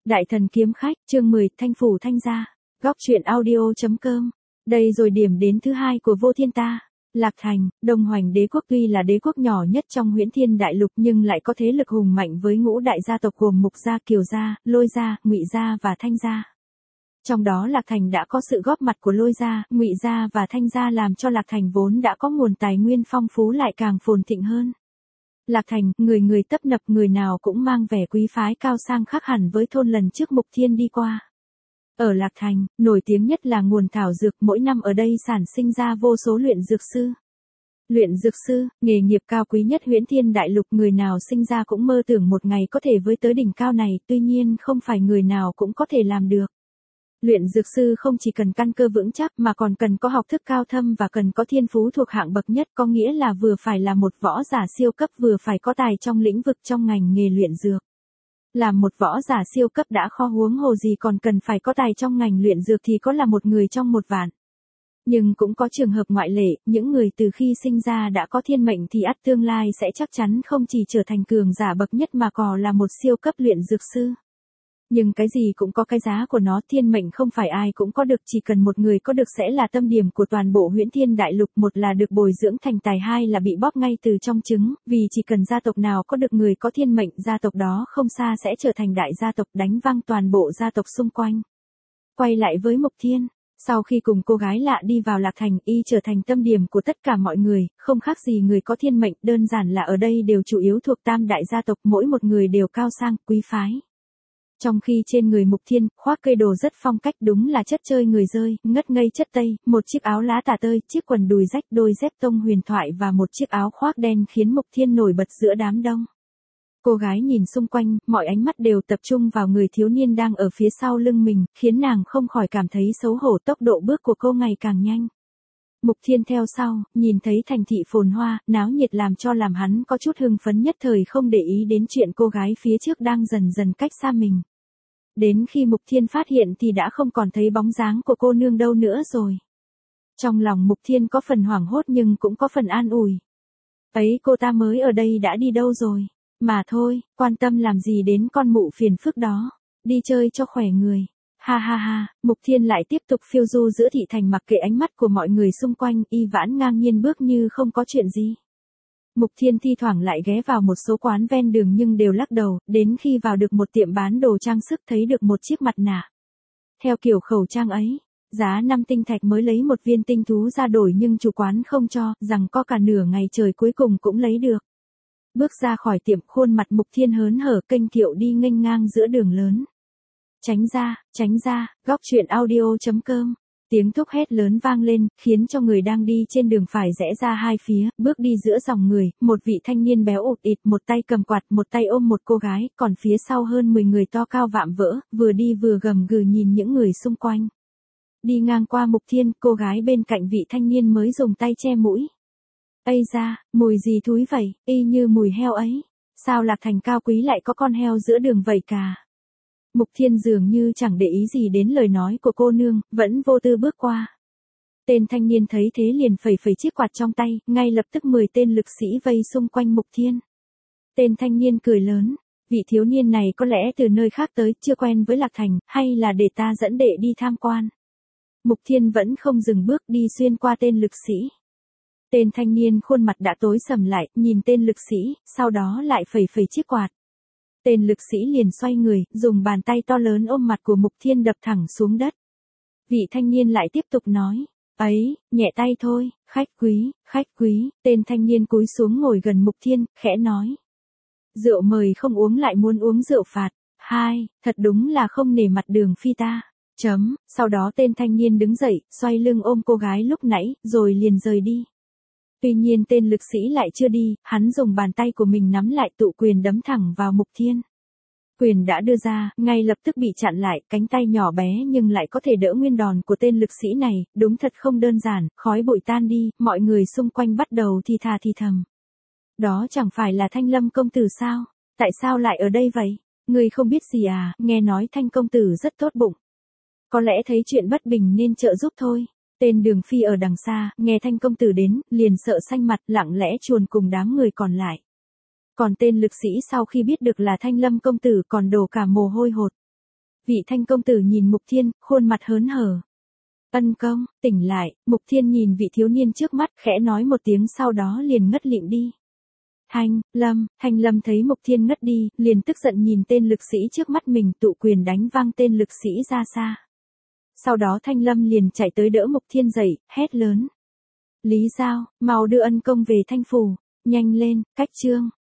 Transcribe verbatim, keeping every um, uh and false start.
Đại thần kiếm khách, chương mười, Thanh phủ Thanh gia. Góc truyện audio.com. Đây rồi điểm đến thứ hai của Vô Thiên ta. Lạc Thành, Đông Hoành đế quốc tuy là đế quốc nhỏ nhất trong Huyễn Thiên đại lục nhưng lại có thế lực hùng mạnh với ngũ đại gia tộc gồm Mục gia, Kiều gia, Lôi gia, Ngụy gia và Thanh gia. Trong đó Lạc Thành đã có sự góp mặt của Lôi gia, Ngụy gia và Thanh gia làm cho Lạc Thành vốn đã có nguồn tài nguyên phong phú lại càng phồn thịnh hơn. Lạc Thành, người người tấp nập, người nào cũng mang vẻ quý phái cao sang khác hẳn với thôn lần trước Mục Thiên đi qua. Ở Lạc Thành, nổi tiếng nhất là nguồn thảo dược, mỗi năm ở đây sản sinh ra vô số luyện dược sư. Luyện dược sư, nghề nghiệp cao quý nhất Huyễn Thiên đại lục, người nào sinh ra cũng mơ tưởng một ngày có thể với tới đỉnh cao này, tuy nhiên không phải người nào cũng có thể làm được. Luyện dược sư không chỉ cần căn cơ vững chắc mà còn cần có học thức cao thâm và cần có thiên phú thuộc hạng bậc nhất, có nghĩa là vừa phải là một võ giả siêu cấp vừa phải có tài trong lĩnh vực trong ngành nghề luyện dược. Làm một võ giả siêu cấp đã khó, huống hồ gì còn cần phải có tài trong ngành luyện dược thì có là một người trong một vạn. Nhưng cũng có trường hợp ngoại lệ, những người từ khi sinh ra đã có thiên mệnh thì ắt tương lai sẽ chắc chắn không chỉ trở thành cường giả bậc nhất mà còn là một siêu cấp luyện dược sư. Nhưng cái gì cũng có cái giá của nó, thiên mệnh không phải ai cũng có được, chỉ cần một người có được sẽ là tâm điểm của toàn bộ Huyễn Thiên đại lục, một là được bồi dưỡng thành tài, hai là bị bóp ngay từ trong trứng, vì chỉ cần gia tộc nào có được người có thiên mệnh, gia tộc đó không xa sẽ trở thành đại gia tộc, đánh văng toàn bộ gia tộc xung quanh. Quay lại với Mục Thiên, sau khi cùng cô gái lạ đi vào Lạc Thành, y trở thành tâm điểm của tất cả mọi người, không khác gì người có thiên mệnh, đơn giản là ở đây đều chủ yếu thuộc tam đại gia tộc, mỗi một người đều cao sang, quý phái. Trong khi trên người Mục Thiên, khoác cây đồ rất phong cách, đúng là chất chơi người rơi, ngất ngây chất tây, một chiếc áo lá tả tơi, chiếc quần đùi rách, đôi dép tông huyền thoại và một chiếc áo khoác đen khiến Mục Thiên nổi bật giữa đám đông. Cô gái nhìn xung quanh, mọi ánh mắt đều tập trung vào người thiếu niên đang ở phía sau lưng mình, khiến nàng không khỏi cảm thấy xấu hổ, tốc độ bước của cô ngày càng nhanh. Mục Thiên theo sau, nhìn thấy thành thị phồn hoa, náo nhiệt làm cho làm hắn có chút hưng phấn, nhất thời không để ý đến chuyện cô gái phía trước đang dần dần cách xa mình. Đến khi Mục Thiên phát hiện thì đã không còn thấy bóng dáng của cô nương đâu nữa rồi. Trong lòng Mục Thiên có phần hoảng hốt nhưng cũng có phần an ủi. Ấy, cô ta mới ở đây đã đi đâu rồi? Mà thôi, quan tâm làm gì đến con mụ phiền phức đó, đi chơi cho khỏe người. Ha ha ha, Mục Thiên lại tiếp tục phiêu du giữa thị thành, mặc kệ ánh mắt của mọi người xung quanh, y vãn ngang nhiên bước như không có chuyện gì. Mục Thiên thi thoảng lại ghé vào một số quán ven đường nhưng đều lắc đầu, đến khi vào được một tiệm bán đồ trang sức thấy được một chiếc mặt nạ. Theo kiểu khẩu trang ấy, giá năm tinh thạch mới lấy một viên tinh thú ra đổi nhưng chủ quán không cho, rằng có cả nửa ngày trời cuối cùng cũng lấy được. Bước ra khỏi tiệm, khuôn mặt Mục Thiên hớn hở, kênh kiệu đi nghênh ngang giữa đường lớn. Tránh ra, tránh ra, góc truyện audio.com. Tiếng thúc hét lớn vang lên, khiến cho người đang đi trên đường phải rẽ ra hai phía, bước đi giữa dòng người, một vị thanh niên béo ụt ịt, một tay cầm quạt, một tay ôm một cô gái, còn phía sau hơn mười người to cao vạm vỡ, vừa đi vừa gầm gừ nhìn những người xung quanh. Đi ngang qua Mục Thiên, cô gái bên cạnh vị thanh niên mới dùng tay che mũi. Ây da, mùi gì thúi vậy, y như mùi heo ấy, sao Lạc Thành cao quý lại có con heo giữa đường vậy cả? Mục Thiên dường như chẳng để ý gì đến lời nói của cô nương, vẫn vô tư bước qua. Tên thanh niên thấy thế liền phẩy phẩy chiếc quạt trong tay, ngay lập tức mười tên lực sĩ vây xung quanh Mục Thiên. Tên thanh niên cười lớn, vị thiếu niên này có lẽ từ nơi khác tới, chưa quen với Lạc Thành, hay là để ta dẫn đệ đi tham quan. Mục Thiên vẫn không dừng bước, đi xuyên qua tên lực sĩ. Tên thanh niên khuôn mặt đã tối sầm lại, nhìn tên lực sĩ, sau đó lại phẩy phẩy chiếc quạt. Tên lực sĩ liền xoay người, dùng bàn tay to lớn ôm mặt của Mục Thiên đập thẳng xuống đất. Vị thanh niên lại tiếp tục nói, ấy, nhẹ tay thôi, khách quý, khách quý. Tên thanh niên cúi xuống ngồi gần Mục Thiên, khẽ nói. Rượu mời không uống lại muốn uống rượu phạt, hai, thật đúng là không nể mặt Đường phi ta. Chấm, sau đó tên thanh niên đứng dậy, xoay lưng ôm cô gái lúc nãy, rồi liền rời đi. Tuy nhiên tên lực sĩ lại chưa đi, hắn dùng bàn tay của mình nắm lại tụ quyền đấm thẳng vào Mục Thiên. Quyền đã đưa ra, ngay lập tức bị chặn lại, cánh tay nhỏ bé nhưng lại có thể đỡ nguyên đòn của tên lực sĩ này, đúng thật không đơn giản, khói bụi tan đi, mọi người xung quanh bắt đầu thì thà thì thầm. Đó chẳng phải là Thanh Lâm công tử sao? Tại sao lại ở đây vậy? Người không biết gì à, nghe nói Thanh công tử rất tốt bụng. Có lẽ thấy chuyện bất bình nên trợ giúp thôi. Tên Đường Phi ở đằng xa, nghe Thanh công tử đến, liền sợ xanh mặt, lặng lẽ chuồn cùng đám người còn lại. Còn tên lực sĩ sau khi biết được là Thanh Lâm công tử còn đổ cả mồ hôi hột. Vị Thanh công tử nhìn Mục Thiên, khuôn mặt hớn hở. Ân công, tỉnh lại, Mục Thiên nhìn vị thiếu niên trước mắt, khẽ nói một tiếng sau đó liền ngất lịm đi. Thanh Lâm, Thanh Lâm thấy Mục Thiên ngất đi, liền tức giận nhìn tên lực sĩ trước mắt mình, tụ quyền đánh văng tên lực sĩ ra xa. Sau đó Thanh Lâm liền chạy tới đỡ Mục Thiên dậy, hét lớn. Lý Giao, mau đưa ân công về Thanh phủ, nhanh lên, cách chương.